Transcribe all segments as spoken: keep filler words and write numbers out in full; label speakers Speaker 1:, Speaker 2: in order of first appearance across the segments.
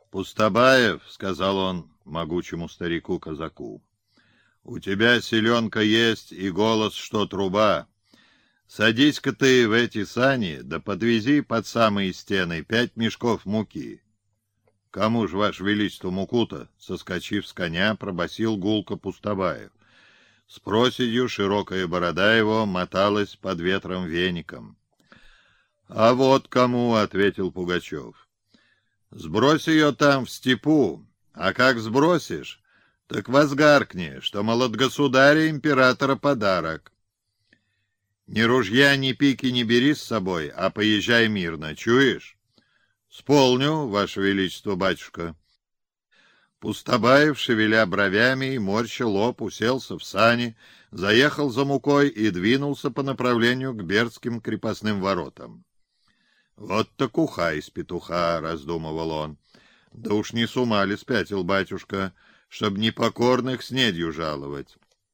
Speaker 1: «Пустобаев, — сказал он могучему старику-казаку, — у тебя селенка есть и голос, что труба. Садись-ка ты в эти сани, да подвези под самые стены пять мешков муки». «Кому ж, ваше величество, муку-то?» — соскочив с коня, пробасил гулко Пустобаев. С проседью широкая борода его моталась под ветром веником. «А вот кому, — ответил Пугачев. — Сбрось ее там в степу, а как сбросишь, так возгаркни, что, мол, от государя императора подарок. Ни ружья, ни пики не бери с собой, а поезжай мирно, чуешь? — Сполню, ваше величество, батюшка. Пустобаев, шевеля бровями и морща лоб, уселся в сани, заехал за мукой и двинулся по направлению к Бердским крепостным воротам. «Вот так уха из петуха», — раздумывал он. «Да уж не с ума ли спятил батюшка, чтоб непокорных снедью жаловать».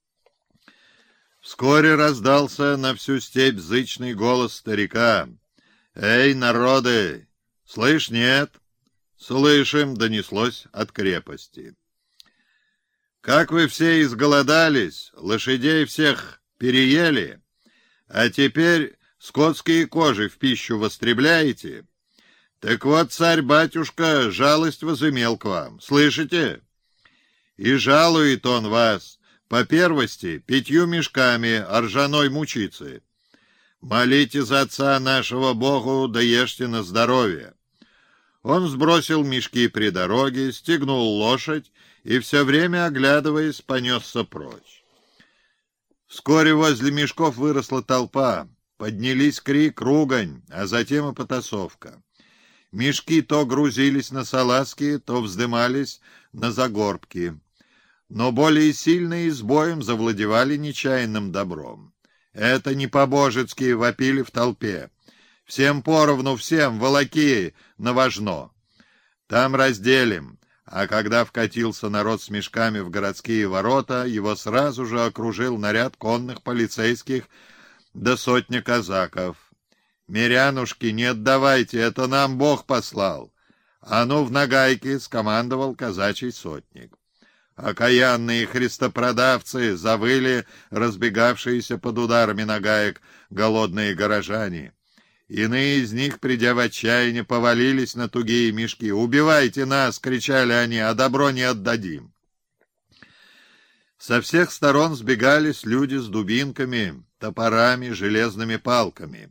Speaker 1: Вскоре раздался на всю степь зычный голос старика. «Эй, народы! Слышь, нет?» «Слышим», — донеслось от крепости. «Как вы все изголодались, лошадей всех переели, а теперь скотские кожи в пищу востребляете? Так вот, царь-батюшка жалость возымел к вам, слышите? И жалует он вас по первости пятью мешками ржаной мучицы. Молите за отца нашего Богу, да ешьте на здоровье». Он сбросил мешки при дороге, стегнул лошадь и, все время оглядываясь, понесся прочь. Вскоре возле мешков выросла толпа. Поднялись крик, ругань, а затем и потасовка. Мешки то грузились на салазки, то вздымались на загорбки. Но более сильные с боем завладевали нечаянным добром. Это не по-божецки вопили в толпе. «Всем поровну, всем, волоки на вожно! Там разделим!» А когда вкатился народ с мешками в городские ворота, его сразу же окружил наряд конных полицейских да сотня казаков. «Мирянушки, не отдавайте, это нам Бог послал!» «А ну в нагайки!» — скомандовал казачий сотник. Окаянные христопродавцы завыли разбегавшиеся под ударами нагаек голодные горожане. Иные из них, придя в отчаяние, повалились на тугие мешки. «Убивайте нас!» — кричали они, — «а добро не отдадим». Со всех сторон сбегались люди с дубинками, топорами, железными палками.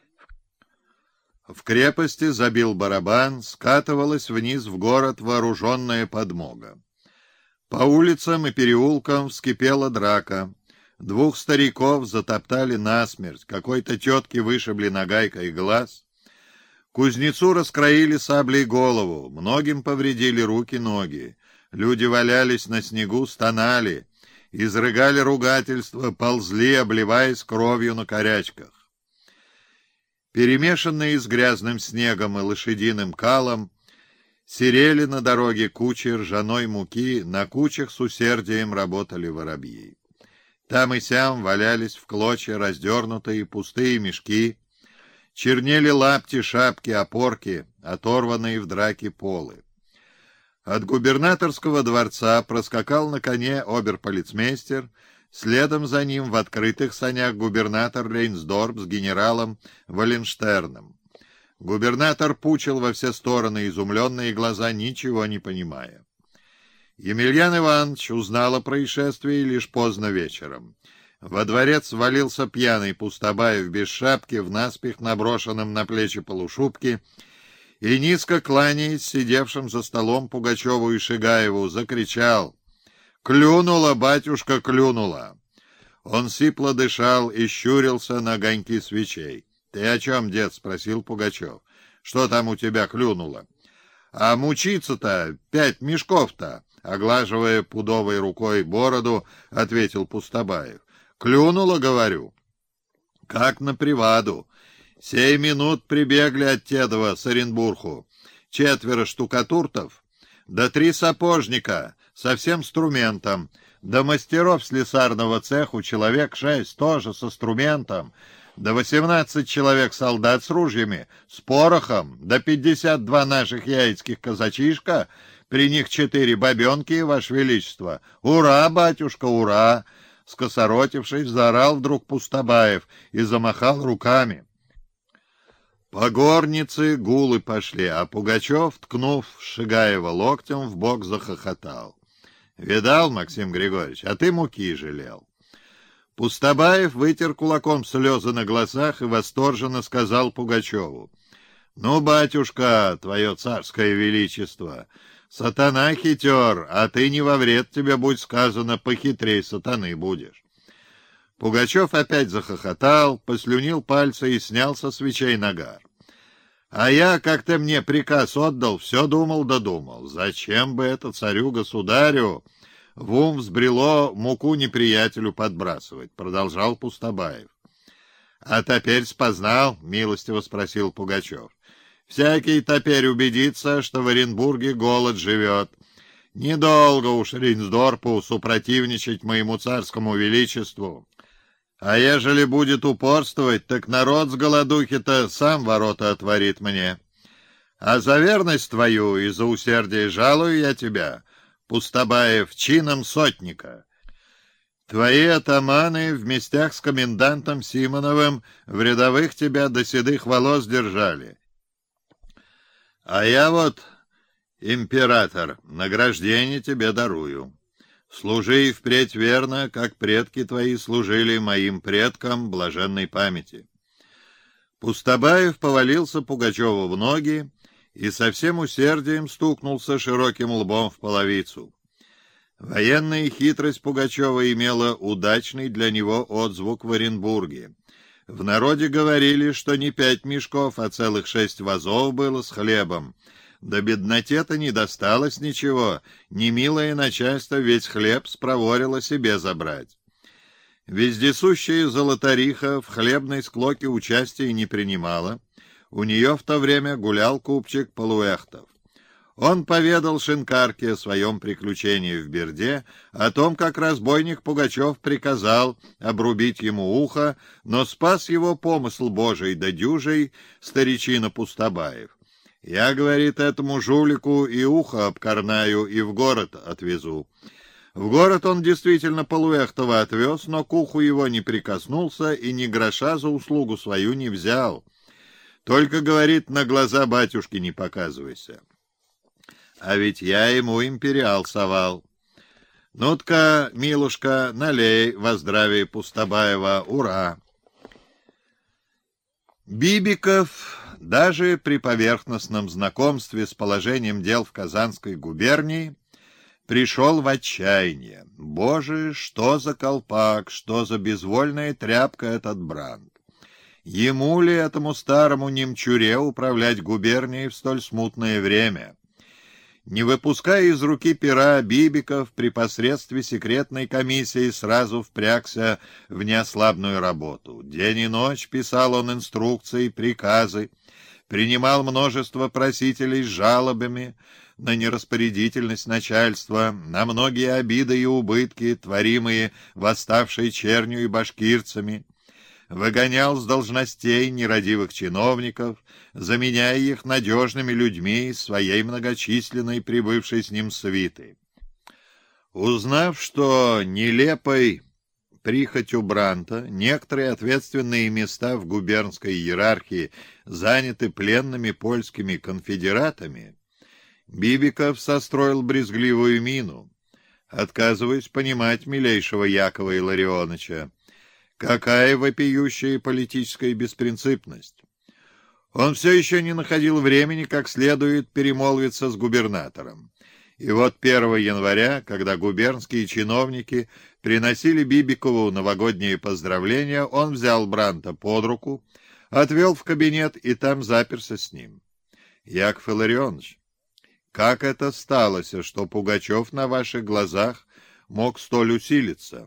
Speaker 1: В крепости забил барабан, скатывалась вниз в город вооруженная подмога. По улицам и переулкам вскипела драка. Двух стариков затоптали насмерть, какой-то тетке вышибли нагайкой глаз. Кузнецу раскроили саблей голову, многим повредили руки-ноги. Люди валялись на снегу, стонали, изрыгали ругательства, ползли, обливаясь кровью на корячках. Перемешанные с грязным снегом и лошадиным калом, серели на дороге кучи ржаной муки, на кучах с усердием работали воробьи. Там и сям валялись в клочья раздернутые пустые мешки, чернели лапти, шапки, опорки, оторванные в драке полы. От губернаторского дворца проскакал на коне оберполицмейстер, следом за ним в открытых санях губернатор Рейнсдорп с генералом Валенштерном. Губернатор пучил во все стороны изумленные глаза, ничего не понимая. Емельян Иванович узнал о происшествии лишь поздно вечером. Во дворец ввалился пьяный Пустобаев без шапки, в наспех наброшенном на плечи полушубке, и, низко кланяясь сидевшим за столом Пугачеву и Шигаеву, закричал: «Клюнула, батюшка, клюнула!» Он сипло дышал и щурился на огоньки свечей. «Ты о чем, дед?» — спросил Пугачев. «Что там у тебя клюнуло?» «А мучиться-то пять мешков-то!» — оглаживая пудовой рукой бороду, ответил Пустобаев. «Клюнуло, говорю». «Как на приваду. Сей минут прибегли от Тедова с Оренбургу. Четверо штукатуртов, да три сапожника со всем инструментом, да мастеров слесарного цеху человек шесть тоже с инструментом. да восемнадцать человек солдат с ружьями, с порохом, да пятьдесят два наших яицких казачишка, при них четыре бабенки, ваше величество. Ура, батюшка, ура!» Скосоротившись, заорал вдруг Пустобаев и замахал руками. По горнице гулы пошли, а Пугачев, ткнув Шигаева локтем, в бок захохотал. «Видал, Максим Григорьевич, а ты муки жалел». Пустобаев вытер кулаком слезы на глазах и восторженно сказал Пугачеву: «Ну, батюшка, твое царское величество, сатана хитер, а ты не во вред тебе, будь сказано, похитрей сатаны будешь». Пугачев опять захохотал, послюнил пальцы и снял со свечей нагар. «А я, как ты мне приказ отдал, все думал да думал. Зачем бы это царю-государю в ум взбрело муку неприятелю подбрасывать?» — продолжал Пустобаев. «А теперь спознал?» — милостиво спросил Пугачев. «Всякий теперь убедится, что в Оренбурге голод живет. Недолго уж Рейнсдорпу супротивничать моему царскому величеству. А ежели будет упорствовать, так народ с голодухи-то сам ворота отворит мне. А за верность твою и за усердие жалую я тебя, Пустобаев, чином сотника. Твои атаманы в местях с комендантом Симоновым в рядовых тебя до седых волос держали. А я вот, император, награждение тебе дарую. Служи и впредь верно, как предки твои служили моим предкам блаженной памяти». Пустобаев повалился Пугачеву в ноги и со всем усердием стукнулся широким лбом в половицу. Военная хитрость Пугачева имела удачный для него отзвук в Оренбурге. В народе говорили, что не пять мешков, а целых шесть вазов было с хлебом. Да бедноте-то не досталось ничего, немилое начальство весь хлеб спроворило себе забрать. Вездесущая золотариха в хлебной склоке участия не принимала. У нее в то время гулял купчик Полуэхтов. Он поведал шинкарке о своем приключении в Берде, о том, как разбойник Пугачев приказал обрубить ему ухо, но спас его помысл Божий да дюжей старичина Пустобаев. «Я, — говорит, — этому жулику и ухо обкорнаю, и в город отвезу». В город он действительно Полуэхтова отвез, но к уху его не прикоснулся и ни гроша за услугу свою не взял. Только, говорит, на глаза батюшки не показывайся. А ведь я ему империал совал. Ну-тка, милушка, налей во здравие Пустобаева, ура! Бибиков даже при поверхностном знакомстве с положением дел в Казанской губернии пришел в отчаяние. Боже, что за колпак, что за безвольная тряпка этот Брандт! Ему ли, этому старому немчуре, управлять губернией в столь смутное время? Не выпуская из руки пера, Бибиков при посредстве секретной комиссии сразу впрягся в неослабную работу. День и ночь писал он инструкции, приказы, принимал множество просителей с жалобами на нераспорядительность начальства, на многие обиды и убытки, творимые восставшей чернью и башкирцами, выгонял с должностей нерадивых чиновников, заменяя их надежными людьми из своей многочисленной прибывшей с ним свиты. Узнав, что нелепой прихотью Брандта некоторые ответственные места в губернской иерархии заняты пленными польскими конфедератами, Бибиков состроил брезгливую мину, отказываясь понимать милейшего Якова Илларионовича. Какая вопиющая политическая беспринципность! Он все еще не находил времени как следует перемолвиться с губернатором. И вот первого января, когда губернские чиновники приносили Бибикову новогодние поздравления, он взял Брандта под руку, отвел в кабинет и там заперся с ним. «Яков Илларионович, как это сталося, что Пугачев на ваших глазах мог столь усилиться?»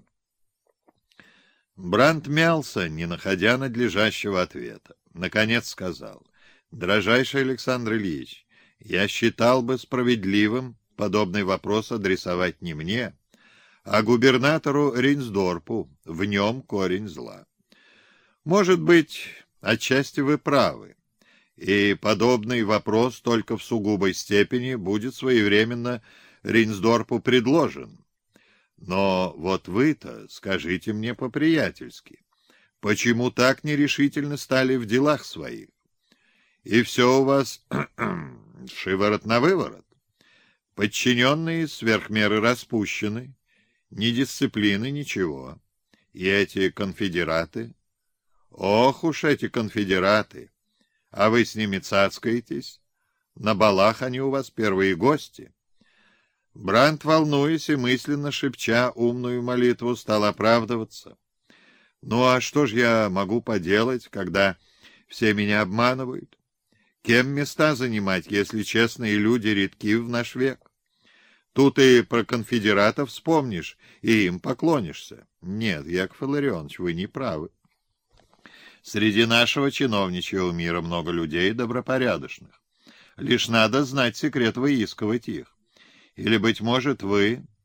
Speaker 1: Брандт мялся, не находя надлежащего ответа. Наконец сказал: «Дорожайший Александр Ильич, я считал бы справедливым подобный вопрос адресовать не мне, а губернатору Рейнсдорпу. В нем корень зла». Может быть, отчасти вы правы, и подобный вопрос только в сугубой степени будет своевременно Рейнсдорфу предложен. Но вот вы-то скажите мне по-приятельски, почему так нерешительно стали в делах своих? И все у вас шиворот на выворот. Подчиненные сверх меры распущены, ни дисциплины, ничего. И эти конфедераты... Ох уж эти конфедераты! А вы с ними цацкаетесь? На балах они у вас первые гости. Брандт, волнуясь и мысленно шепча умную молитву, стал оправдываться. Ну а что ж я могу поделать, когда все меня обманывают? Кем места занимать, если честные люди редки в наш век? Тут и про конфедератов вспомнишь, и им поклонишься. Нет, Яков Илларионович, вы не правы. Среди нашего чиновничьего мира много людей добропорядочных. Лишь надо знать секрет выискивать их. Или, быть может, вы,